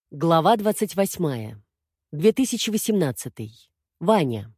Глава 28. 2018. Ваня.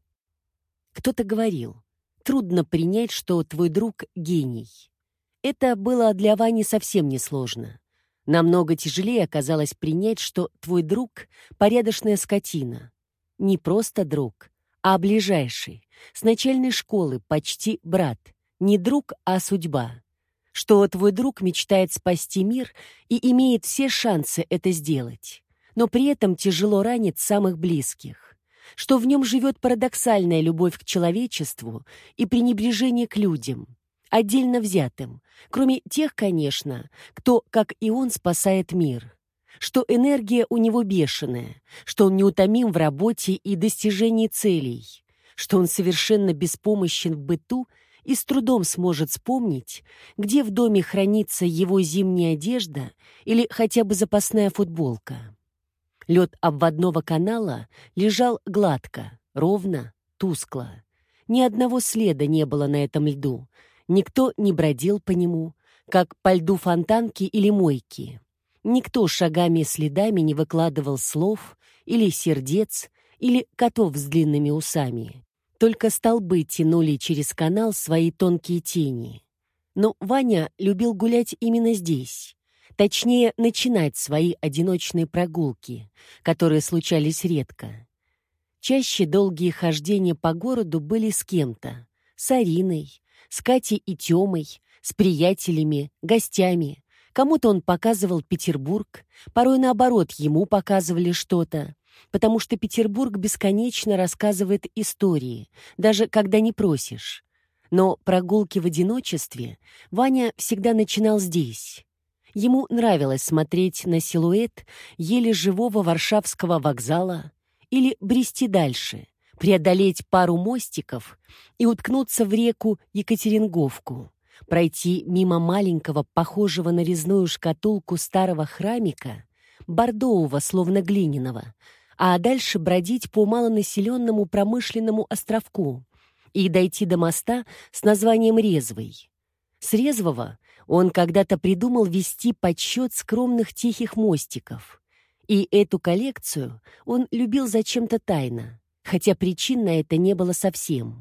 Кто-то говорил, трудно принять, что твой друг — гений. Это было для Вани совсем несложно. Намного тяжелее оказалось принять, что твой друг — порядочная скотина. Не просто друг, а ближайший, с начальной школы почти брат. Не друг, а судьба. Что твой друг мечтает спасти мир и имеет все шансы это сделать, но при этом тяжело ранит самых близких, что в нем живет парадоксальная любовь к человечеству и пренебрежение к людям, отдельно взятым, кроме тех, конечно, кто, как и он, спасает мир, что энергия у него бешеная, что он неутомим в работе и достижении целей, что он совершенно беспомощен в быту и с трудом сможет вспомнить, где в доме хранится его зимняя одежда или хотя бы запасная футболка. Лед обводного канала лежал гладко, ровно, тускло. Ни одного следа не было на этом льду. Никто не бродил по нему, как по льду фонтанки или мойки. Никто шагами и следами не выкладывал слов или сердец, или котов с длинными усами. Только столбы тянули через канал свои тонкие тени. Но Ваня любил гулять именно здесь. Точнее, начинать свои одиночные прогулки, которые случались редко. Чаще долгие хождения по городу были с кем-то. С Ариной, с Катей и Тёмой, с приятелями, гостями. Кому-то он показывал Петербург, порой наоборот ему показывали что-то, потому что Петербург бесконечно рассказывает истории, даже когда не просишь. Но прогулки в одиночестве Ваня всегда начинал здесь. Ему нравилось смотреть на силуэт еле живого Варшавского вокзала или брести дальше, преодолеть пару мостиков и уткнуться в реку Екатеринговку, пройти мимо маленького, похожего на резную шкатулку старого храмика, бордового, словно глиняного, а дальше бродить по малонаселенному промышленному островку и дойти до моста с названием Резвый. С Резвого он когда-то придумал вести подсчет скромных тихих мостиков. И эту коллекцию он любил зачем-то тайно, хотя причин на это не было совсем.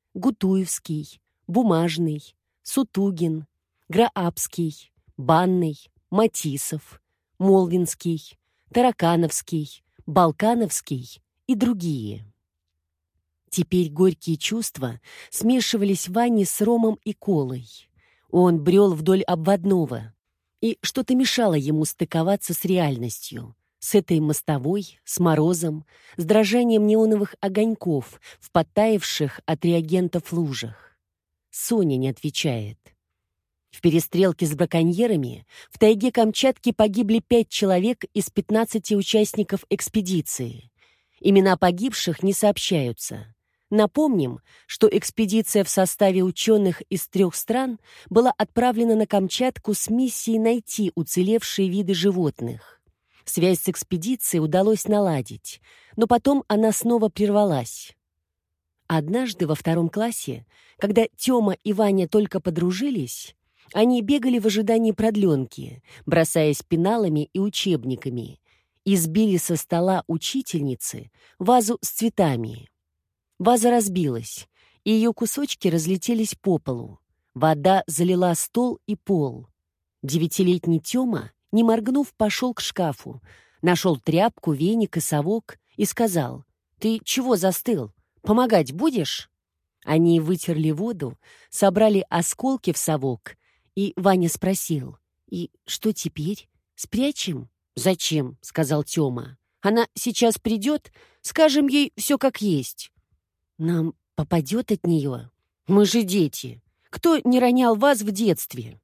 Гутуевский, Бумажный, Сутугин, Граабский, Банный, Матисов, Молвинский, Таракановский, Балкановский и другие. Теперь горькие чувства смешивались в Ване с ромом и колой. Он брел вдоль обводного, и что-то мешало ему стыковаться с реальностью, с этой мостовой, с морозом, с дрожанием неоновых огоньков в подтаявших от реагентов лужах. Соня не отвечает. В перестрелке с браконьерами в тайге Камчатки погибли 5 человек из 15 участников экспедиции. Имена погибших не сообщаются. Напомним, что экспедиция в составе ученых из 3 стран была отправлена на Камчатку с миссией найти уцелевшие виды животных. Связь с экспедицией удалось наладить, но потом она снова прервалась. Однажды во 2 классе, когда Тёма и Ваня только подружились, они бегали в ожидании продленки, бросаясь пеналами и учебниками, и сбили со стола учительницы вазу с цветами. Ваза разбилась, и ее кусочки разлетелись по полу. Вода залила стол и пол. 9-летний Тёма, не моргнув, пошел к шкафу, нашел тряпку, веник и совок и сказал: «Ты чего застыл? Помогать будешь?» Они вытерли воду, собрали осколки в совок, и Ваня спросил: «И что теперь? Спрячем?» «Зачем?» — сказал Тёма. «Она сейчас придет, скажем ей все как есть». «Нам попадет от нее? Мы же дети. Кто не ронял вас в детстве?»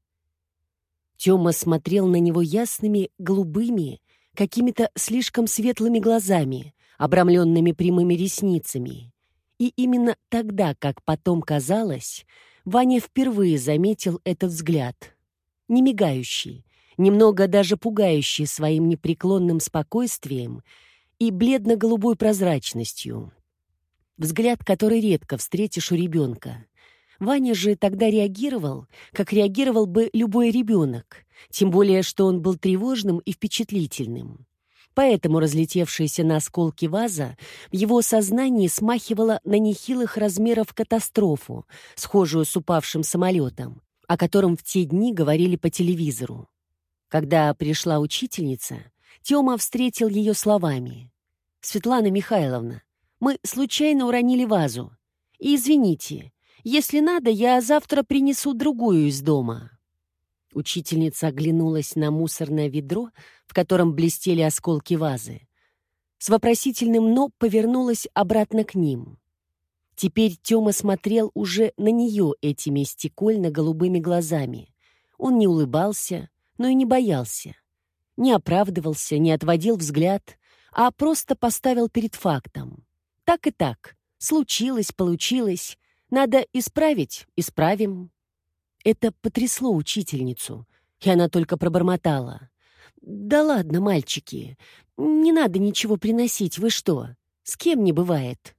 Тёма смотрел на него ясными, голубыми, какими-то слишком светлыми глазами, обрамленными прямыми ресницами. И именно тогда, как потом казалось, Ваня впервые заметил этот взгляд. Не мигающий, немного даже пугающий своим непреклонным спокойствием и бледно-голубой прозрачностью. Взгляд, который редко встретишь у ребенка. Ваня же тогда реагировал, как реагировал бы любой ребенок, тем более, что он был тревожным и впечатлительным. Поэтому разлетевшаяся на осколки ваза в его сознании смахивала на нехилых размеров катастрофу, схожую с упавшим самолетом, о котором в те дни говорили по телевизору. Когда пришла учительница, Тёма встретил ее словами: «Светлана Михайловна, мы случайно уронили вазу. И извините, если надо, я завтра принесу другую из дома». Учительница оглянулась на мусорное ведро, в котором блестели осколки вазы. С вопросительным «но» повернулась обратно к ним. Теперь Тёма смотрел уже на нее этими стекольно-голубыми глазами. Он не улыбался, но и не боялся. Не оправдывался, не отводил взгляд, а просто поставил перед фактом. Так и так. Случилось, получилось. Надо исправить — исправим. Это потрясло учительницу, и она только пробормотала: «Да ладно, мальчики, не надо ничего приносить, вы что? С кем не бывает?»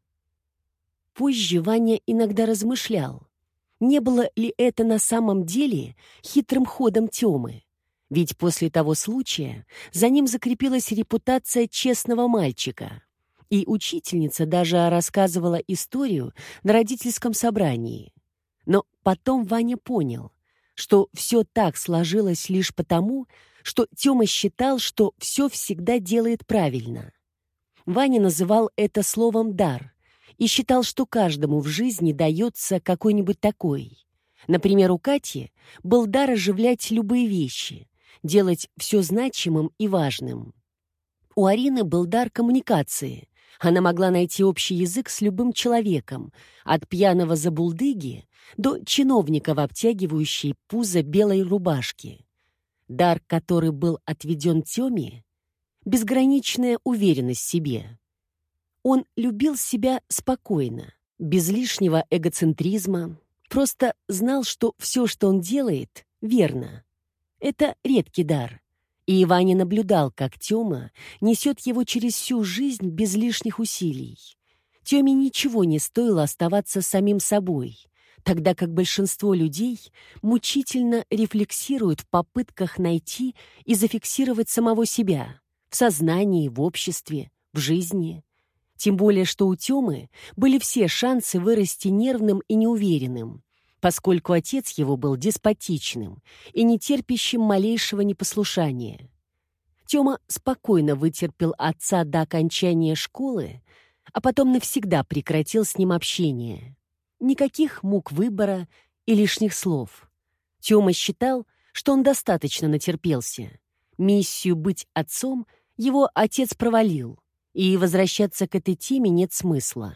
Позже Ваня иногда размышлял, не было ли это на самом деле хитрым ходом Тёмы. Ведь после того случая за ним закрепилась репутация честного мальчика. И учительница даже рассказывала историю на родительском собрании. Но потом Ваня понял, что все так сложилось лишь потому, что Тёма считал, что все всегда делает правильно. Ваня называл это словом «дар» и считал, что каждому в жизни дается какой-нибудь такой. Например, у Кати был дар оживлять любые вещи, делать все значимым и важным. У Арины был дар коммуникации. Она могла найти общий язык с любым человеком, от пьяного забулдыги до чиновника в обтягивающей пузо белой рубашке. Дар, который был отведен Тёме — безграничная уверенность в себе. Он любил себя спокойно, без лишнего эгоцентризма, просто знал, что все, что он делает, верно. Это редкий дар. И Ваня наблюдал, как Тёма несет его через всю жизнь без лишних усилий. Тёме ничего не стоило оставаться самим собой, тогда как большинство людей мучительно рефлексируют в попытках найти и зафиксировать самого себя в сознании, в обществе, в жизни. Тем более, что у Тёмы были все шансы вырасти нервным и неуверенным, поскольку отец его был деспотичным и не терпящим малейшего непослушания. Тёма спокойно вытерпел отца до окончания школы, а потом навсегда прекратил с ним общение. Никаких мук выбора и лишних слов. Тёма считал, что он достаточно натерпелся. Миссию быть отцом его отец провалил, и возвращаться к этой теме нет смысла.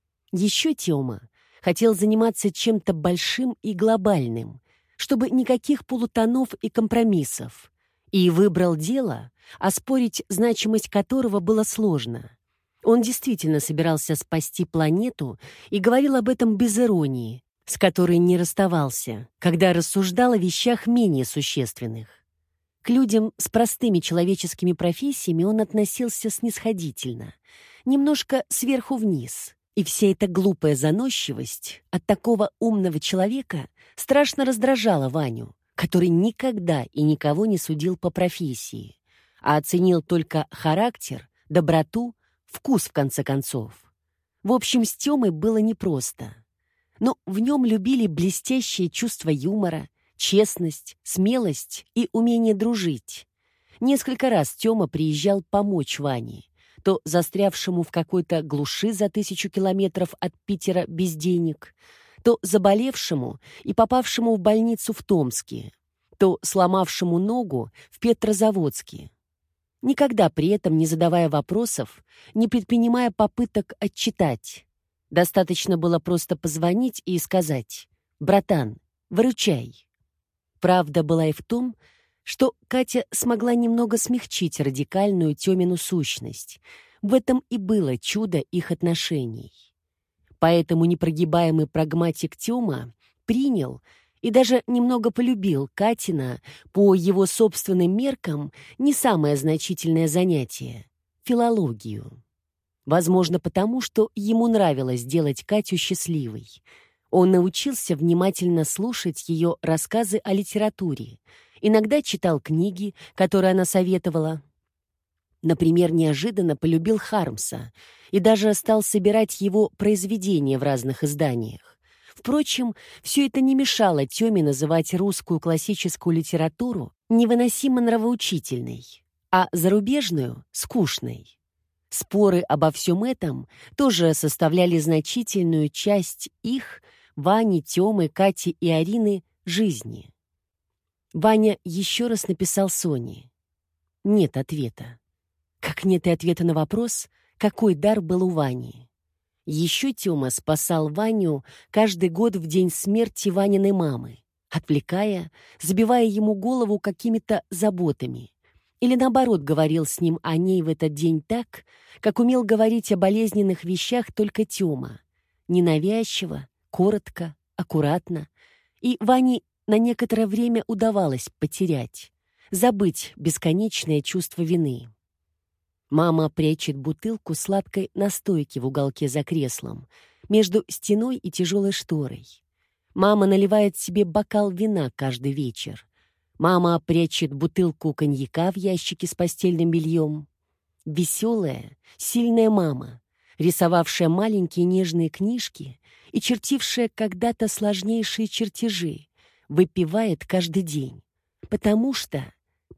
Еще Тёма хотел заниматься чем-то большим и глобальным, чтобы никаких полутонов и компромиссов, и выбрал дело, оспорить значимость которого было сложно. Он действительно собирался спасти планету и говорил об этом без иронии, с которой не расставался, когда рассуждал о вещах менее существенных. К людям с простыми человеческими профессиями он относился снисходительно, немножко сверху вниз. И вся эта глупая заносчивость от такого умного человека страшно раздражала Ваню, который никогда и никого не судил по профессии, а оценил только характер, доброту, вкус, в конце концов. В общем, с Тёмой было непросто. Но в нем любили блестящее чувство юмора, честность, смелость и умение дружить. Несколько раз Тёма приезжал помочь Ване, то застрявшему в какой-то глуши за 1000 километров от Питера без денег, то заболевшему и попавшему в больницу в Томске, то сломавшему ногу в Петрозаводске. Никогда при этом не задавая вопросов, не предпринимая попыток отчитать. Достаточно было просто позвонить и сказать: «Братан, выручай». Правда была и в том, что Катя смогла немного смягчить радикальную Тёмину сущность. В этом и было чудо их отношений. Поэтому непрогибаемый прагматик Тёма принял и даже немного полюбил Катина по его собственным меркам не самое значительное занятие — филологию. Возможно, потому что ему нравилось делать Катю счастливой. Он научился внимательно слушать ее рассказы о литературе, иногда читал книги, которые она советовала. Например, неожиданно полюбил Хармса и даже стал собирать его произведения в разных изданиях. Впрочем, все это не мешало Тёме называть русскую классическую литературу невыносимо нравоучительной, а зарубежную — скучной. Споры обо всем этом тоже составляли значительную часть их, Вани, Тёмы, Кати и Арины, жизни. Ваня еще раз написал Соне. Нет ответа. Как нет и ответа на вопрос, какой дар был у Вани. Еще Тёма спасал Ваню каждый год в день смерти Ваниной мамы, отвлекая, забивая ему голову какими-то заботами. Или наоборот, говорил с ним о ней в этот день так, как умел говорить о болезненных вещах только Тёма. Ненавязчиво, коротко, аккуратно. И Ване на некоторое время удавалось потерять, забыть бесконечное чувство вины. Мама прячет бутылку сладкой настойки в уголке за креслом, между стеной и тяжелой шторой. Мама наливает себе бокал вина каждый вечер. Мама прячет бутылку коньяка в ящике с постельным бельем. Веселая, сильная мама, рисовавшая маленькие нежные книжки и чертившая когда-то сложнейшие чертежи, выпивает каждый день. Потому что...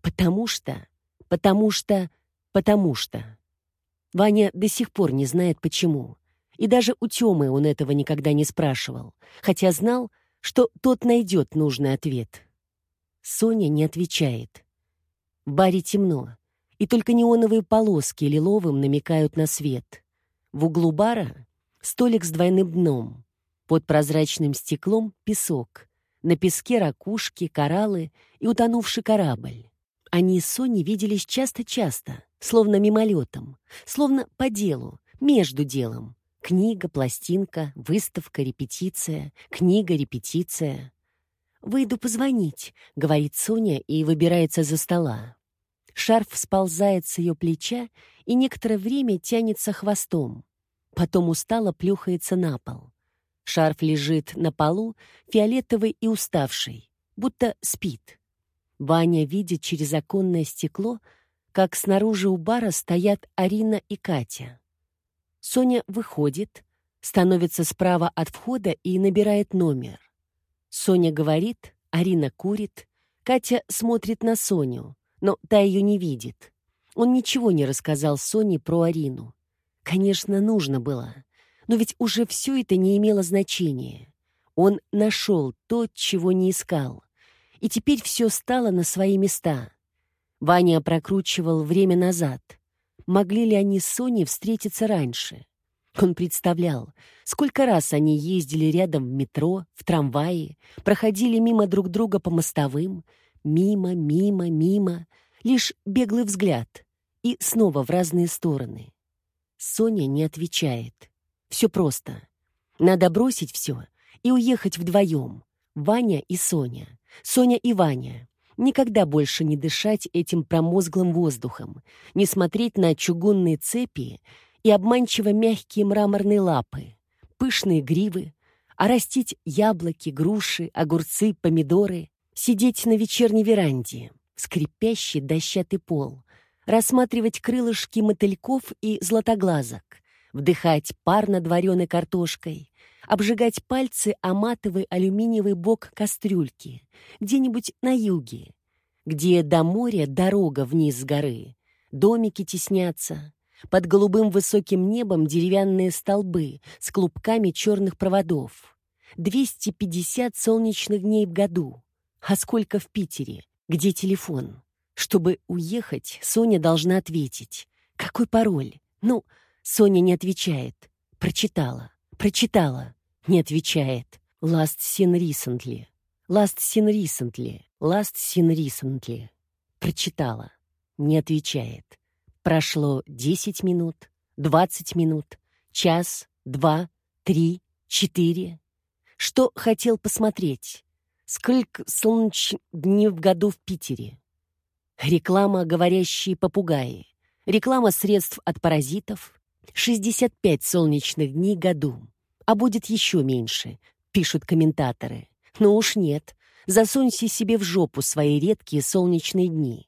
Ваня до сих пор не знает, почему. И даже у Тёмы он этого никогда не спрашивал, хотя знал, что тот найдет нужный ответ. Соня не отвечает. В баре темно, и только неоновые полоски лиловым намекают на свет. В углу бара столик с двойным дном. Под прозрачным стеклом песок. На песке ракушки, кораллы и утонувший корабль. Они с Соней виделись часто-часто, словно мимолетом, словно по делу, между делом. Книга, пластинка, выставка, репетиция, книга, репетиция. «Выйду позвонить», — говорит Соня и выбирается за стола. Шарф сползает с ее плеча и некоторое время тянется хвостом. Потом устало плюхается на пол. Шарф лежит на полу, фиолетовый и уставший, будто спит. Ваня видит через оконное стекло, как снаружи у бара стоят Арина и Катя. Соня выходит, становится справа от входа и набирает номер. Соня говорит, Арина курит, Катя смотрит на Соню, но та ее не видит. Он ничего не рассказал Соне про Арину. Конечно, нужно было, но ведь уже все это не имело значения. Он нашел то, чего не искал. И теперь все стало на свои места. Ваня прокручивал время назад. Могли ли они с Соней встретиться раньше? Он представлял, сколько раз они ездили рядом в метро, в трамвае, проходили мимо друг друга по мостовым, мимо, лишь беглый взгляд, и снова в разные стороны. Соня не отвечает. Все просто. Надо бросить все и уехать вдвоем. Ваня и Соня. Соня и Ваня. Никогда больше не дышать этим промозглым воздухом, не смотреть на чугунные цепи и обманчиво мягкие мраморные лапы, пышные гривы, а растить яблоки, груши, огурцы, помидоры, сидеть на вечерней веранде, скрипящий дощатый пол, рассматривать крылышки мотыльков и златоглазок, вдыхать пар над вареной картошкой, обжигать пальцы о матовый алюминиевый бок кастрюльки где-нибудь на юге, где до моря дорога вниз с горы, домики теснятся, под голубым высоким небом деревянные столбы с клубками черных проводов. 250 солнечных дней в году. А сколько в Питере? Где телефон? Чтобы уехать, Соня должна ответить. Какой пароль? Ну, Соня не отвечает. Прочитала. Не отвечает. Last seen recently. Прочитала. Не отвечает. Прошло 10 минут, 20 минут, час, 2, 3, 4. Что хотел посмотреть? Сколько солнечных дней в году в Питере? Реклама «Говорящие попугаи». Реклама средств от паразитов. 65 солнечных дней году. А будет еще меньше, пишут комментаторы. Но уж нет. Засуньте себе в жопу свои редкие солнечные дни.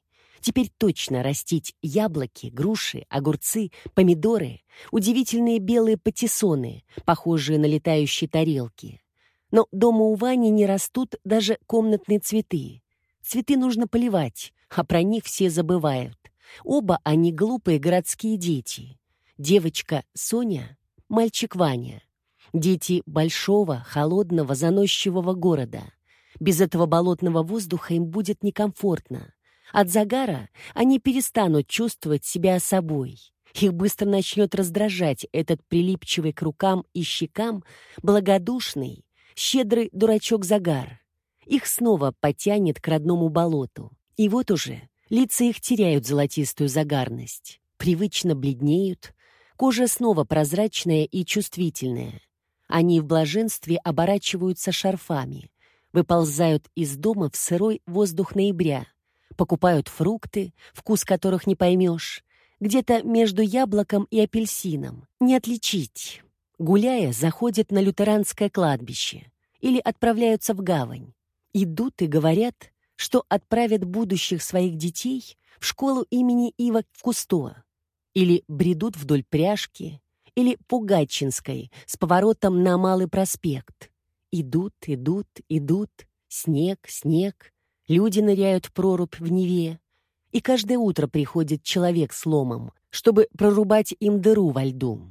Теперь точно растить яблоки, груши, огурцы, помидоры, удивительные белые патиссоны, похожие на летающие тарелки. Но дома у Вани не растут даже комнатные цветы. Цветы нужно поливать, а про них все забывают. Оба они глупые городские дети. Девочка Соня, мальчик Ваня. Дети большого, холодного, заносчивого города. Без этого болотного воздуха им будет некомфортно. От загара они перестанут чувствовать себя собой. Их быстро начнет раздражать этот прилипчивый к рукам и щекам благодушный, щедрый дурачок-загар. Их снова потянет к родному болоту. И вот уже лица их теряют золотистую загарность, привычно бледнеют, кожа снова прозрачная и чувствительная. Они в блаженстве оборачиваются шарфами, выползают из дома в сырой воздух ноября, покупают фрукты, вкус которых не поймешь, где-то между яблоком и апельсином, не отличить. Гуляя, заходят на лютеранское кладбище или отправляются в гавань. Идут и говорят, что отправят будущих своих детей в школу имени Ива Кусто, или бредут вдоль Пряжки, или по Гатчинской с поворотом на Малый проспект. Идут, идут, идут, снег, снег, люди ныряют в прорубь в Неве, и каждое утро приходит человек с ломом, чтобы прорубать им дыру во льду.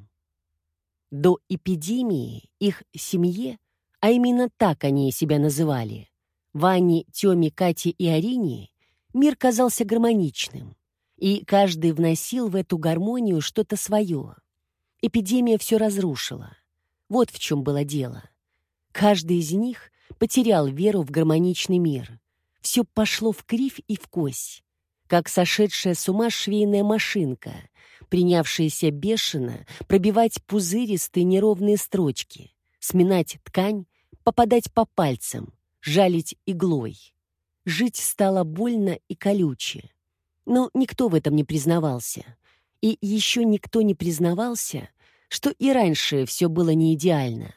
До эпидемии их семье, а именно так они себя называли, Ване, Тёме, Кате и Арине, мир казался гармоничным, и каждый вносил в эту гармонию что-то свое. Эпидемия все разрушила. Вот в чем было дело. Каждый из них потерял веру в гармоничный мир. Все пошло в кривь и в кось, как сошедшая с ума швейная машинка, принявшаяся бешено пробивать пузыристые неровные строчки, сминать ткань, попадать по пальцам, жалить иглой. Жить стало больно и колюче. Но никто в этом не признавался. И еще никто не признавался, что и раньше все было не идеально.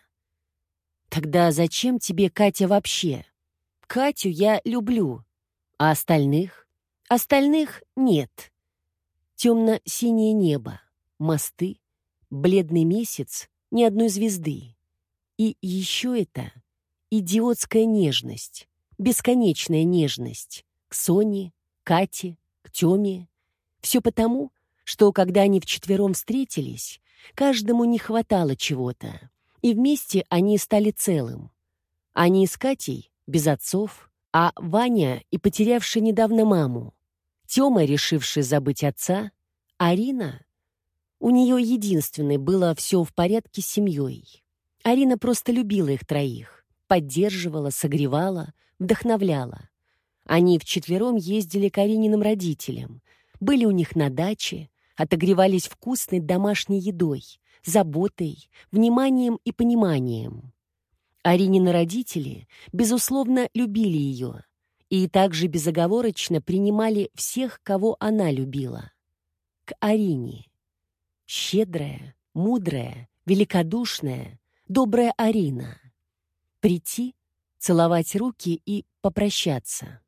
Тогда зачем тебе Катя вообще? Катю я люблю. А остальных? Остальных нет. Темно-синее небо, мосты, бледный месяц, ни одной звезды. И еще это идиотская нежность, бесконечная нежность к Соне, Кате, к Тёме. Все потому, что, когда они вчетвером встретились, каждому не хватало чего-то, и вместе они стали целым. Они с Катей без отцов, а Ваня и потерявший недавно маму, Тёма, решивший забыть отца, Арина. У нее единственной было все в порядке с семьей. Арина просто любила их троих, поддерживала, согревала, вдохновляла. Они вчетвером ездили к Арининым родителям, были у них на даче, отогревались вкусной домашней едой, заботой, вниманием и пониманием. Аринины родители, безусловно, любили ее и также безоговорочно принимали всех, кого она любила. К Арине. Щедрая, мудрая, великодушная, добрая Арина. Прийти, целовать руки и попрощаться.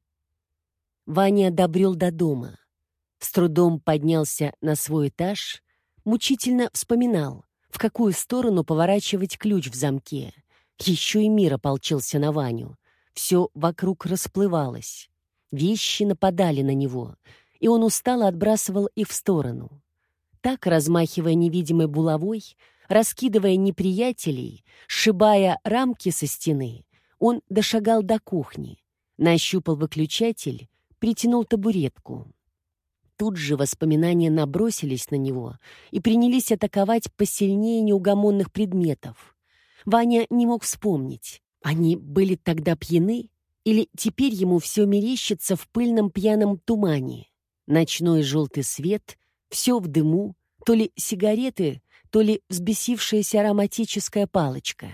Ваня добрел до дома. С трудом поднялся на свой этаж, мучительно вспоминал, в какую сторону поворачивать ключ в замке. Еще и мир ополчился на Ваню. Все вокруг расплывалось. Вещи нападали на него, и он устало отбрасывал их в сторону. Так, размахивая невидимой булавой, раскидывая неприятелей, сшибая рамки со стены, он дошагал до кухни, нащупал выключатель, притянул табуретку. Тут же воспоминания набросились на него и принялись атаковать посильнее неугомонных предметов. Ваня не мог вспомнить, они были тогда пьяны или теперь ему все мерещится в пыльном пьяном тумане. Ночной желтый свет, все в дыму, то ли сигареты, то ли взбесившаяся ароматическая палочка.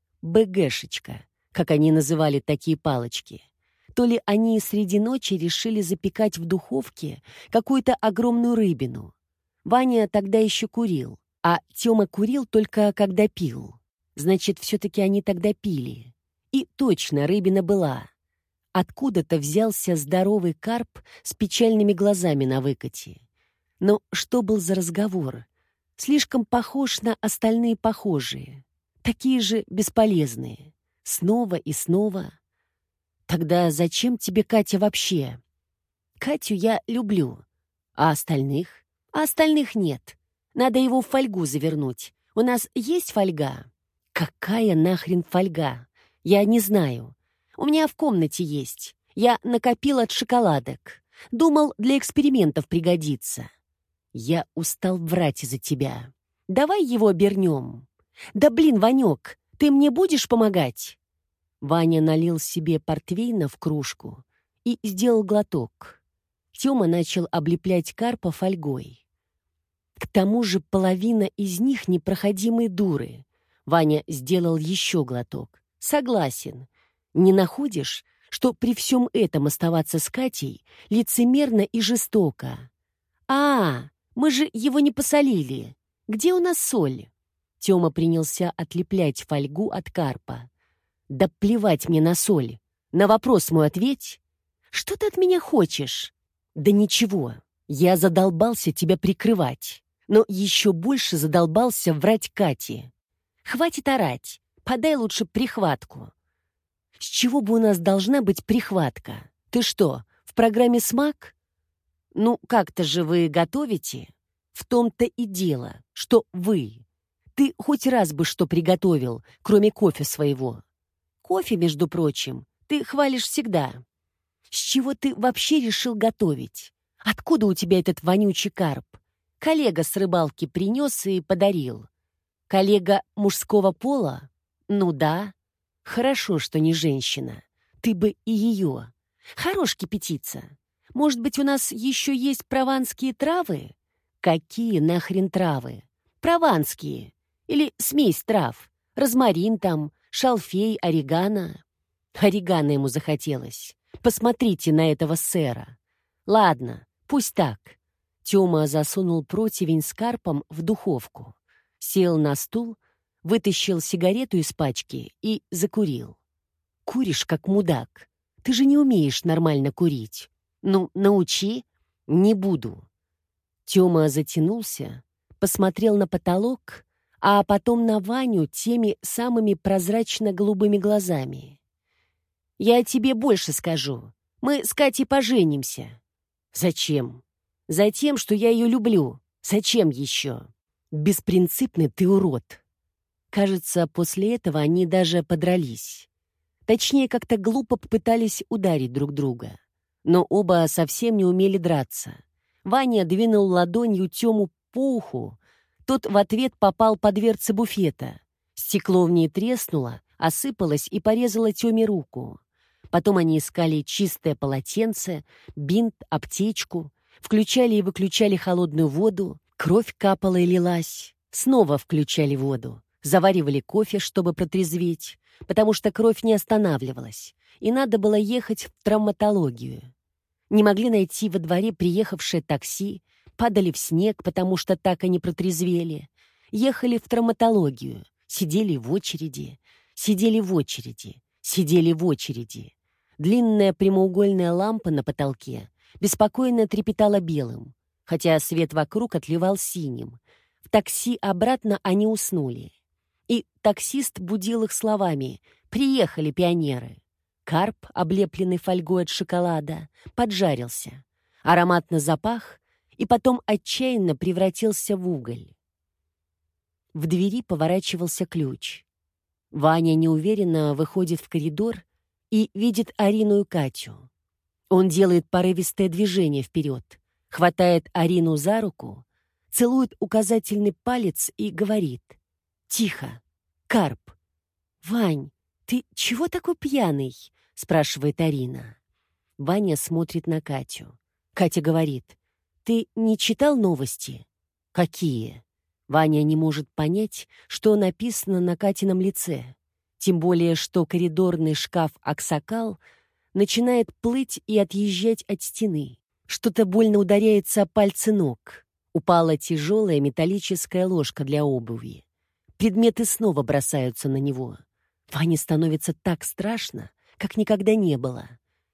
БГшечка, как они называли такие палочки. То ли они среди ночи решили запекать в духовке какую-то огромную рыбину. Ваня тогда еще курил, а Тёма курил только когда пил. Значит, все-таки они тогда пили. И точно рыбина была. Откуда-то взялся здоровый карп с печальными глазами на выкате. Но что был за разговор? Слишком похож на остальные похожие. Такие же бесполезные. Снова и снова. Тогда зачем тебе Катя вообще? Катю я люблю. А остальных? А остальных нет. Надо его в фольгу завернуть. У нас есть фольга? Какая нахрен фольга? Я не знаю. У меня в комнате есть. Я накопил от шоколадок. Думал, для экспериментов пригодится. Я устал врать из-за тебя. Давай его обернем. Да блин, Ванек, ты мне будешь помогать? Ваня налил себе портвейна в кружку и сделал глоток. Тёма начал облеплять карпа фольгой. К тому же половина из них непроходимые дуры. Ваня сделал еще глоток. Согласен. Не находишь, что при всем этом оставаться с Катей лицемерно и жестоко? Мы же его не посолили. Где у нас соль? Тёма принялся отлеплять фольгу от карпа. Да плевать мне на соль. На вопрос мой ответь. Что ты от меня хочешь? Да ничего. Я задолбался тебя прикрывать. Но еще больше задолбался врать Кате. Хватит орать. Подай лучше прихватку. С чего бы у нас должна быть прихватка? Ты что, в программе «Смак»? Ну, как-то же вы готовите? В том-то и дело, что вы. Ты хоть раз бы что приготовил, кроме кофе своего. Кофе, между прочим, ты хвалишь всегда. С чего ты вообще решил готовить? Откуда у тебя этот вонючий карп? Коллега с рыбалки принес и подарил. Коллега мужского пола? Ну да. Хорошо, что не женщина. Ты бы и ее. Хорош кипятиться. Может быть, у нас еще есть прованские травы? Какие нахрен травы? Прованские. Или смесь трав. Розмарин там, шалфей, орегано. Орегано ему захотелось. Посмотрите на этого сэра. Ладно, пусть так. Тёма засунул противень с карпом в духовку. Сел на стул, вытащил сигарету из пачки и закурил. Куришь, как мудак. Ты же не умеешь нормально курить. Ну, научи. Не буду. Тёма затянулся, посмотрел на потолок, а потом на Ваню теми самыми прозрачно-голубыми глазами. «Я тебе больше скажу. Мы с Катей поженимся». «Зачем?» «Затем, что я ее люблю. Зачем еще?» «Беспринципный ты урод». Кажется, после этого они даже подрались. Точнее, как-то глупо попытались ударить друг друга. Но оба совсем не умели драться. Ваня двинул ладонью Тему по уху. Тот в ответ попал по дверце буфета. Стекло в ней треснуло, осыпалось и порезало Теме руку. Потом они искали чистое полотенце, бинт, аптечку, включали и выключали холодную воду, кровь капала и лилась. Снова включали воду, заваривали кофе, чтобы протрезветь, потому что кровь не останавливалась, и надо было ехать в травматологию. Не могли найти во дворе приехавшее такси, падали в снег, потому что так они протрезвели. Ехали в травматологию, сидели в очереди, сидели в очереди, сидели в очереди. Длинная прямоугольная лампа на потолке беспокойно трепетала белым, хотя свет вокруг отливал синим. В такси обратно они уснули. И таксист будил их словами: «Приехали, пионеры». Карп, облепленный фольгой от шоколада, поджарился. Ароматно запах и потом отчаянно превратился в уголь. В двери поворачивался ключ. Ваня неуверенно выходит в коридор и видит Арину и Катю. Он делает порывистое движение вперед, хватает Арину за руку, целует указательный палец и говорит: «Тихо, Карп». «Вань, ты чего такой пьяный?» — спрашивает Арина. Ваня смотрит на Катю. Катя говорит: «Ты не читал новости?» «Какие?» Ваня не может понять, что написано на Катином лице. Тем более, что коридорный шкаф «Аксакал» начинает плыть и отъезжать от стены. Что-то больно ударяется о пальцы ног. Упала тяжелая металлическая ложка для обуви. Предметы снова бросаются на него. Ване становится так страшно, как никогда не было.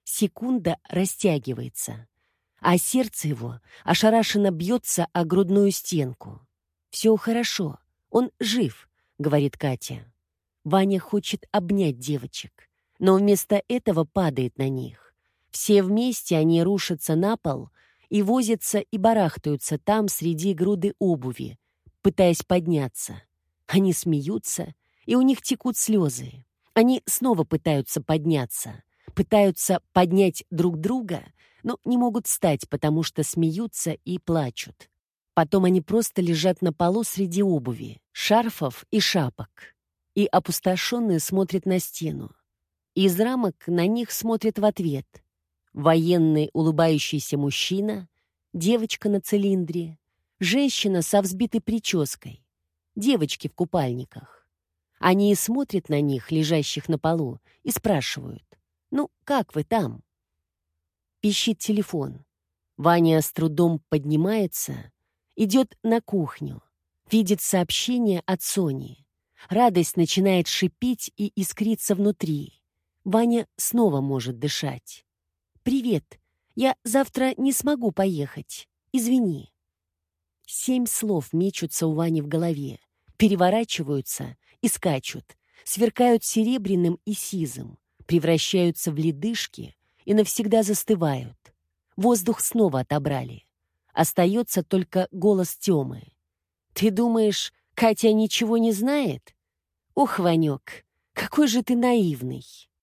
Секунда растягивается, а сердце его ошарашенно бьется о грудную стенку. «Все хорошо, он жив», — говорит Катя. Ваня хочет обнять девочек, но вместо этого падает на них. Все вместе они рушатся на пол и возятся и барахтаются там среди груды обуви, пытаясь подняться. Они смеются, и у них текут слезы. Они снова пытаются подняться, пытаются поднять друг друга, но не могут встать, потому что смеются и плачут. Потом они просто лежат на полу среди обуви, шарфов и шапок, и опустошенные смотрят на стену. Из рамок на них смотрят в ответ военный улыбающийся мужчина, девочка на цилиндре, женщина со взбитой прической, девочки в купальниках. Они и смотрят на них, лежащих на полу, и спрашивают: «Ну, как вы там?» Пищит телефон. Ваня с трудом поднимается, идет на кухню, видит сообщение от Сони. Радость начинает шипеть и искриться внутри. Ваня снова может дышать. «Привет, я завтра не смогу поехать. Извини». 7 слов мечутся у Вани в голове, переворачиваются и скачут, сверкают серебряным и сизым, превращаются в ледышки и навсегда застывают. Воздух снова отобрали. Остается только голос Тёмы. «Ты думаешь, Катя ничего не знает? Ох, Ванёк, какой же ты наивный!»